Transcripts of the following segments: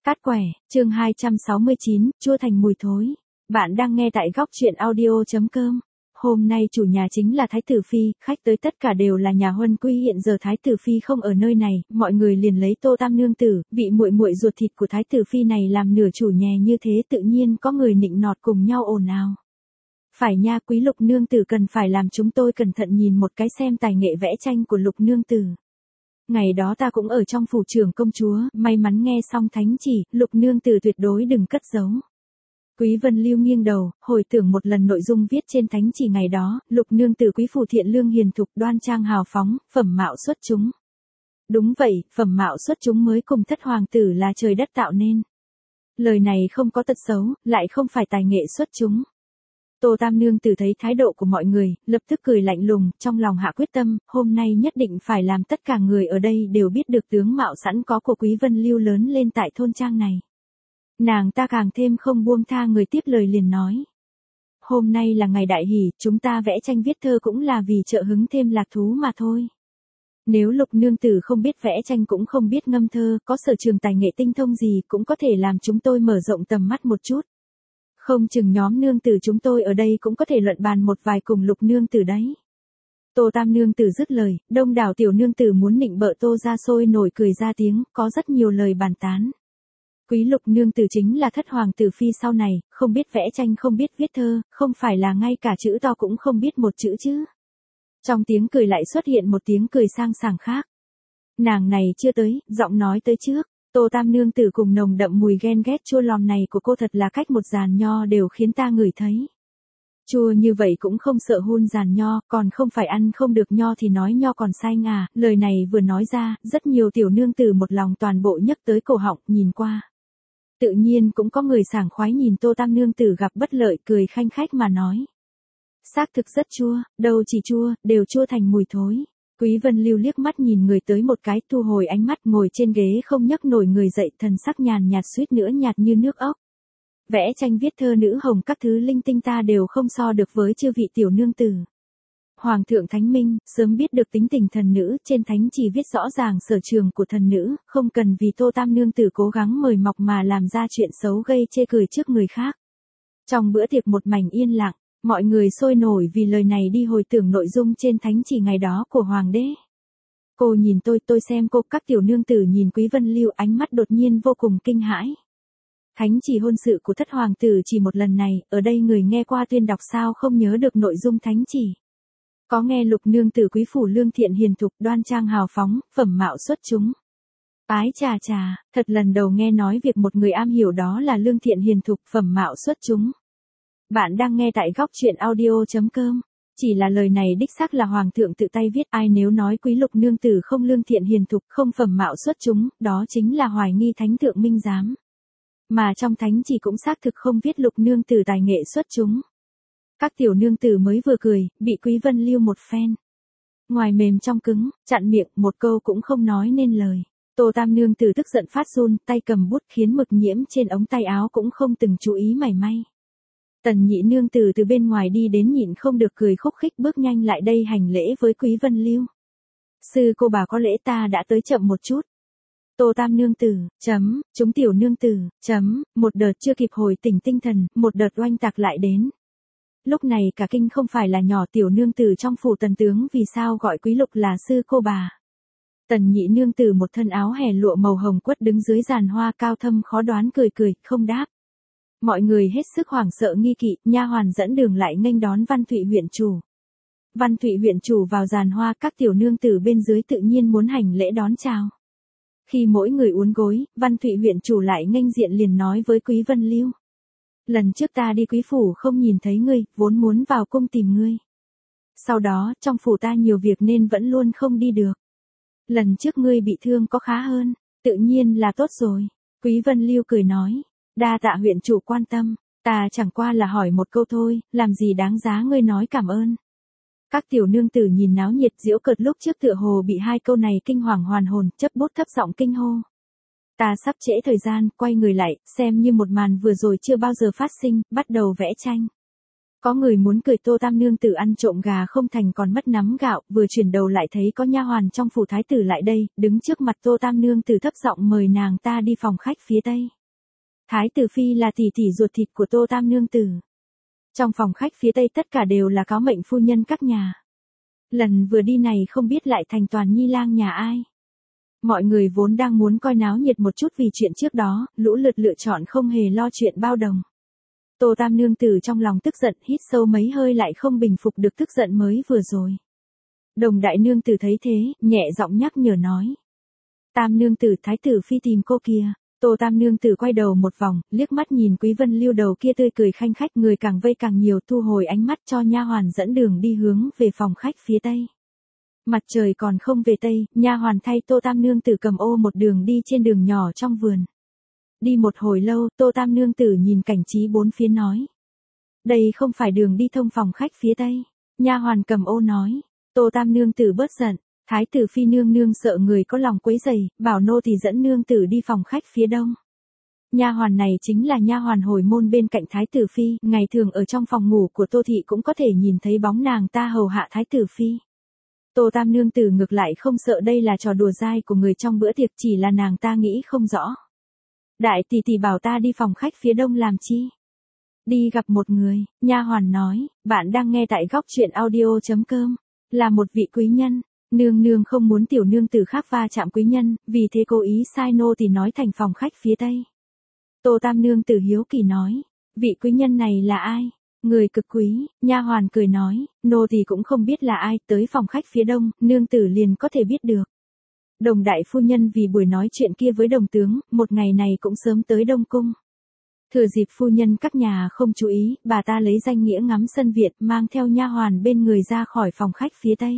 Cát quẻ, chương 269, chua thành mùi thối. Bạn đang nghe tại góc truyện audio.com. Hôm nay chủ nhà chính là Thái tử Phi, khách tới tất cả đều là nhà huân quý, hiện giờ Thái tử Phi không ở nơi này, mọi người liền lấy Tô Tam nương tử, vị muội muội ruột thịt của Thái tử Phi này làm nửa chủ nhà, như thế tự nhiên có người nịnh nọt cùng nhau ồn ào. Phải nha, quý Lục nương tử cần phải làm chúng tôi cẩn thận nhìn một cái xem tài nghệ vẽ tranh của Lục nương tử. Ngày đó ta cũng ở trong phủ trưởng công chúa, may mắn nghe xong thánh chỉ, Lục nương tử tuyệt đối đừng cất giấu. Quý Vân Lưu nghiêng đầu, hồi tưởng một lần nội dung viết trên thánh chỉ ngày đó, Lục nương tử quý phủ thiện lương hiền thục, đoan trang hào phóng, phẩm mạo xuất chúng. Đúng vậy, phẩm mạo xuất chúng mới cùng thất hoàng tử là trời đất tạo nên. Lời này không có tật xấu, lại không phải tài nghệ xuất chúng. Tô Tam nương tử thấy thái độ của mọi người, lập tức cười lạnh lùng, trong lòng hạ quyết tâm, hôm nay nhất định phải làm tất cả người ở đây đều biết được tướng mạo sẵn có của Quý Vân Lưu lớn lên tại thôn trang này. Nàng ta càng thêm không buông tha, người tiếp lời liền nói. Hôm nay là ngày đại hỷ, chúng ta vẽ tranh viết thơ cũng là vì trợ hứng thêm lạc thú mà thôi. Nếu Lục nương tử không biết vẽ tranh cũng không biết ngâm thơ, có sở trường tài nghệ tinh thông gì cũng có thể làm chúng tôi mở rộng tầm mắt một chút. Không chừng nhóm nương tử chúng tôi ở đây cũng có thể luận bàn một vài cùng Lục nương tử đấy. Tô Tam nương tử dứt lời, đông đảo tiểu nương tử muốn nịnh bợ Tô ra sôi nổi cười ra tiếng, có rất nhiều lời bàn tán. Quý Lục nương tử chính là thất hoàng tử phi sau này, không biết vẽ tranh không biết viết thơ, không phải là ngay cả chữ to cũng không biết một chữ chứ. Trong tiếng cười lại xuất hiện một tiếng cười sang sảng khác. Nàng này chưa tới, giọng nói tới trước. Tô Tam nương tử cùng nồng đậm mùi ghen ghét chua lòm này của cô thật là cách một giàn nho đều khiến ta ngửi thấy. Chua như vậy cũng không sợ hun giàn nho, còn không phải ăn không được nho thì nói nho còn sai ngà, lời này vừa nói ra, rất nhiều tiểu nương tử một lòng toàn bộ nhấc tới cổ họng, nhìn qua. Tự nhiên cũng có người sảng khoái nhìn Tô Tam nương tử gặp bất lợi, cười khanh khách mà nói. Xác thực rất chua, đâu chỉ chua, đều chua thành mùi thối. Quý Vân Lưu liếc mắt nhìn người tới một cái, thu hồi ánh mắt, ngồi trên ghế không nhấc nổi người dậy, thần sắc nhàn nhạt suýt nữa nhạt như nước ốc. Vẽ tranh viết thơ nữ hồng các thứ linh tinh ta đều không so được với chư vị tiểu nương tử. Hoàng thượng Thánh Minh, sớm biết được tính tình thần nữ, trên thánh chỉ viết rõ ràng sở trường của thần nữ, không cần vì Tô Tam nương tử cố gắng mời mọc mà làm ra chuyện xấu gây chê cười trước người khác. Trong bữa tiệc một mảnh yên lặng. Mọi người sôi nổi vì lời này đi hồi tưởng nội dung trên thánh chỉ ngày đó của hoàng đế. Cô nhìn tôi xem cô, các tiểu nương tử nhìn Quý Vân Lưu, ánh mắt đột nhiên vô cùng kinh hãi. Thánh chỉ hôn sự của thất hoàng tử chỉ một lần này, ở đây người nghe qua tuyên đọc sao không nhớ được nội dung thánh chỉ. Có nghe Lục nương tử quý phủ lương thiện hiền thục, đoan trang hào phóng, phẩm mạo xuất chúng. Ái chà chà, thật lần đầu nghe nói việc một người am hiểu đó là lương thiện hiền thục, phẩm mạo xuất chúng. Bạn đang nghe tại góc truyện audio.com. Chỉ là lời này đích xác là hoàng thượng tự tay viết, ai nếu nói quý Lục nương tử không lương thiện hiền thục, không phẩm mạo xuất chúng, đó chính là hoài nghi thánh thượng minh giám. Mà trong thánh chỉ cũng xác thực không viết Lục nương tử tài nghệ xuất chúng. Các tiểu nương tử mới vừa cười, bị Quý Vân Lưu một phen. Ngoài mềm trong cứng, chặn miệng, một câu cũng không nói nên lời. Tô Tam nương tử tức giận phát run, tay cầm bút khiến mực nhiễm trên ống tay áo cũng không từng chú ý mảy may. Tần nhị nương tử từ bên ngoài đi đến nhịn không được cười khúc khích bước nhanh lại đây hành lễ với Quý Vân Lưu. Sư cô bà có lễ, ta đã tới chậm một chút. Tô Tam nương tử, chúng tiểu nương tử, một đợt chưa kịp hồi tỉnh tinh thần, một đợt oanh tạc lại đến. Lúc này cả kinh không phải là nhỏ tiểu nương tử trong phủ tần tướng, vì sao gọi Quý Lục là sư cô bà. Tần nhị nương tử một thân áo hè lụa màu hồng quất đứng dưới giàn hoa cao thâm khó đoán cười, không đáp. Mọi người hết sức hoảng sợ nghi kỵ, nha hoàn dẫn đường lại nghênh đón Văn Thụy huyện chủ. Văn Thụy huyện chủ vào giàn hoa, các tiểu nương tử bên dưới tự nhiên muốn hành lễ đón chào. Khi mỗi người uốn gối, Văn Thụy huyện chủ lại nghênh diện liền nói với Quý Vân Lưu. Lần trước ta đi quý phủ không nhìn thấy ngươi, vốn muốn vào cung tìm ngươi. Sau đó, trong phủ ta nhiều việc nên vẫn luôn không đi được. Lần trước ngươi bị thương có khá hơn, tự nhiên là tốt rồi. Quý Vân Lưu cười nói. Đa tạ huyện chủ quan tâm, ta chẳng qua là hỏi một câu thôi, làm gì đáng giá ngươi nói cảm ơn. Các tiểu nương tử nhìn náo nhiệt giễu cợt lúc trước tựa hồ bị hai câu này kinh hoàng hoàn hồn, chấp bút thấp giọng kinh hô. Ta sắp trễ thời gian, quay người lại, xem như một màn vừa rồi chưa bao giờ phát sinh, bắt đầu vẽ tranh. Có người muốn cười Tô Tam nương tử ăn trộm gà không thành còn mất nắm gạo, vừa chuyển đầu lại thấy có nha hoàn trong phủ thái tử lại đây, đứng trước mặt Tô Tam nương tử thấp giọng mời nàng ta đi phòng khách phía tây. Thái tử phi là tỷ tỷ ruột thịt của Tô Tam nương tử. Trong phòng khách phía tây tất cả đều là cáo mệnh phu nhân các nhà. Lần vừa đi này không biết lại thành toàn nhi lang nhà ai. Mọi người vốn đang muốn coi náo nhiệt một chút vì chuyện trước đó, lũ lượt lựa chọn không hề lo chuyện bao đồng. Tô Tam nương tử trong lòng tức giận, hít sâu mấy hơi lại không bình phục được tức giận mới vừa rồi. Đồng đại nương tử thấy thế, nhẹ giọng nhắc nhở nói. Tam nương tử, thái tử phi tìm cô kìa. Tô Tam nương tử quay đầu một vòng, liếc mắt nhìn Quý Vân Lưu đầu kia tươi cười khanh khách, người càng vây càng nhiều, thu hồi ánh mắt cho nha hoàn dẫn đường đi hướng về phòng khách phía tây. Mặt trời còn không về tây, nha hoàn thay Tô Tam nương tử cầm ô một đường đi trên đường nhỏ trong vườn. Đi một hồi lâu, Tô Tam nương tử nhìn cảnh trí bốn phía nói. Đây không phải đường đi thông phòng khách phía tây. Nha hoàn cầm ô nói. Tô Tam nương tử bớt giận. Thái tử phi nương nương sợ người có lòng quấy rầy, bảo nô thì dẫn nương tử đi phòng khách phía đông. Nha hoàn này chính là nha hoàn hồi môn bên cạnh thái tử phi, ngày thường ở trong phòng ngủ của Tô thị cũng có thể nhìn thấy bóng nàng ta hầu hạ thái tử phi. Tô Tam nương tử ngược lại không sợ đây là trò đùa dai của người trong bữa tiệc, chỉ là nàng ta nghĩ không rõ. Đại tỷ tỷ bảo ta đi phòng khách phía đông làm chi? Đi gặp một người, nha hoàn nói, bạn đang nghe tại góc truyện audio.com, là một vị quý nhân. Nương nương không muốn tiểu nương tử khác va chạm quý nhân, vì thế cố ý sai nô tỳ nói thành phòng khách phía tây. Tô Tam nương tử hiếu kỳ nói, vị quý nhân này là ai? Người cực quý. Nha hoàn cười nói, nô tỳ cũng không biết là ai, tới phòng khách phía đông, nương tử liền có thể biết được. Đồng đại phu nhân vì buổi nói chuyện kia với đồng tướng, một ngày này cũng sớm tới Đông Cung. Thừa dịp phu nhân các nhà không chú ý, bà ta lấy danh nghĩa ngắm sân viện, mang theo nha hoàn bên người ra khỏi phòng khách phía tây.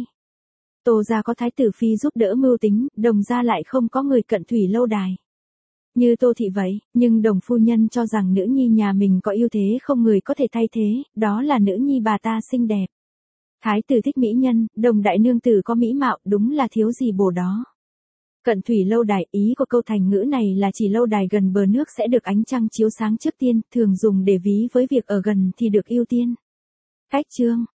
Tô gia có thái tử phi giúp đỡ mưu tính, đồng gia lại không có người cận thủy lâu đài. Như Tô thị vậy, nhưng đồng phu nhân cho rằng nữ nhi nhà mình có ưu thế không người có thể thay thế, đó là nữ nhi bà ta xinh đẹp. Thái tử thích mỹ nhân, đồng đại nương tử có mỹ mạo, đúng là thiếu gì bổ đó. Cận thủy lâu đài, ý của câu thành ngữ này là chỉ lâu đài gần bờ nước sẽ được ánh trăng chiếu sáng trước tiên, thường dùng để ví với việc ở gần thì được ưu tiên. Cách chương